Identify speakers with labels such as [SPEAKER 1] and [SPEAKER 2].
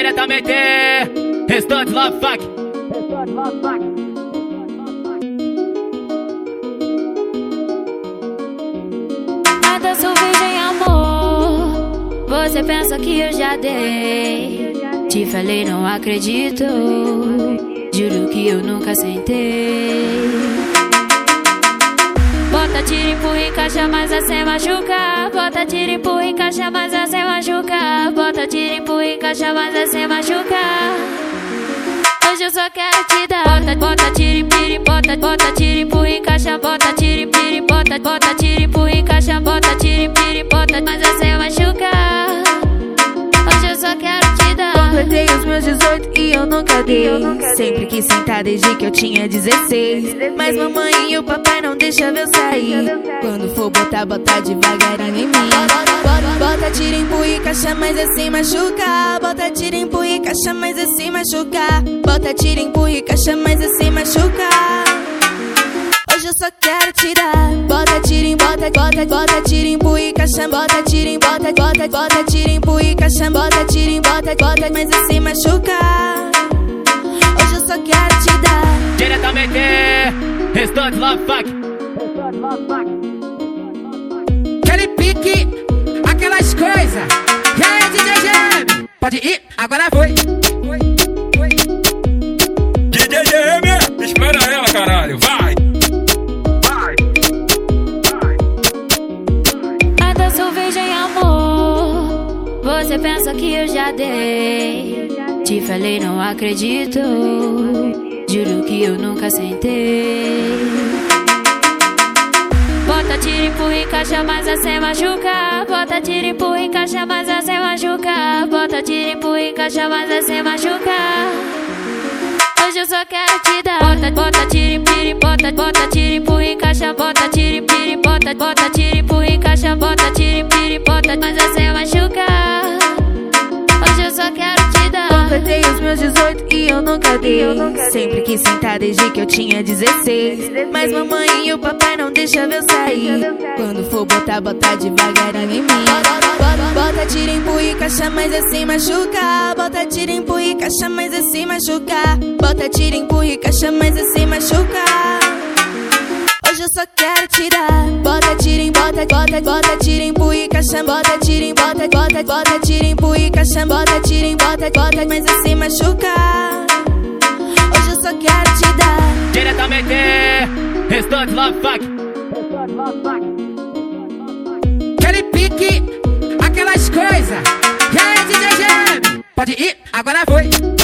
[SPEAKER 1] Diretamente, Restante Love Fuck.
[SPEAKER 2] Nada sou virgem, amor. Você pensa que eu já dei. Te falei, não acredito. Juro que eu nunca sentei. Bota, tira, empurra, encaixa, mas sem machucar. Bota, tira, empurra, encaixa, mas sem machucar. Bota, tira, empurra, encaixa, mas sem machucar. Hoje eu só quero te dar. Bota, tira, empurra, bota, tira, empurra, encaixa. Bota, tira, empurra, bota, tira, empurra, encaixa. Bota, tira, empurra, mas sem machucar. Hoje eu só quero te dar.
[SPEAKER 3] Completei os meus 18 e eu nunca dei. Sempre quis sentar desde que eu tinha 16. Mas mamãe e o papai não deixam eu sair. Quando for botar, bota devagarinho em mim. Bota, tira, empurra, encaixa, mas sem machucar. Bota, tira, empurra, encaixa, mas sem machucar. Bota, tira, empurra, encaixa, mas sem machucar. Hoje eu só quero te dar. Bota, tira, bota, tira, empurra, encaixa. Bota, tira, bota, tira, empurra, encaixa. Bota, tira, bota, mas sem machucar. Hoje eu só quero te dar.
[SPEAKER 1] Diretamente, Restante Love Fuck.
[SPEAKER 4] Aquele pique, aquelas coisas. E aí, DJ GM? Pode ir, agora foi.
[SPEAKER 5] DJ GM, espera ela, caralho, vai.
[SPEAKER 2] Nada sou virgem, amor. Você pensa que eu já dei. Te falei, não acredito. Juro que eu nunca sentei. Bota, tira, empurra, encaixa, mas sem machucar. Bota, tira, empurra, encaixa, mas sem machucar. Bota, tira, empurra, encaixa, mas sem machucar. Hoje eu só quero te dar. Bota, tira, bota, tira, empurra, encaixa. Bota, tira, bota, tira, empurra, encaixa. Bota, tira, mas sem machucar. Hoje eu só quero te dar.
[SPEAKER 3] Completei os meus 18 e eu nunca dei. Sempre quis sentar desde que eu tinha 16. Mas mamãe e o papai não deixam eu sair. Quando for botar, bota devagarinho em mim. Bota, tira, empurra, encaixa, mas sem machucar. Bota, tira, empurra, encaixa, mas sem machucar. Bota, tira, empurra, encaixa, mas sem machucar. Hoje eu só quero te dar. Bota, tira, bota, tira, empurra, encaixa. Bota, tira, bota, tira, empurra, encaixa. Bota, tira, bota, mas sem machucar. Hoje eu só quero te dar.
[SPEAKER 1] Diretamente, Restante Love Fuck.
[SPEAKER 4] Aquele pique, aquelas coisas. E aí, DJ GM? Pode ir, agora foi.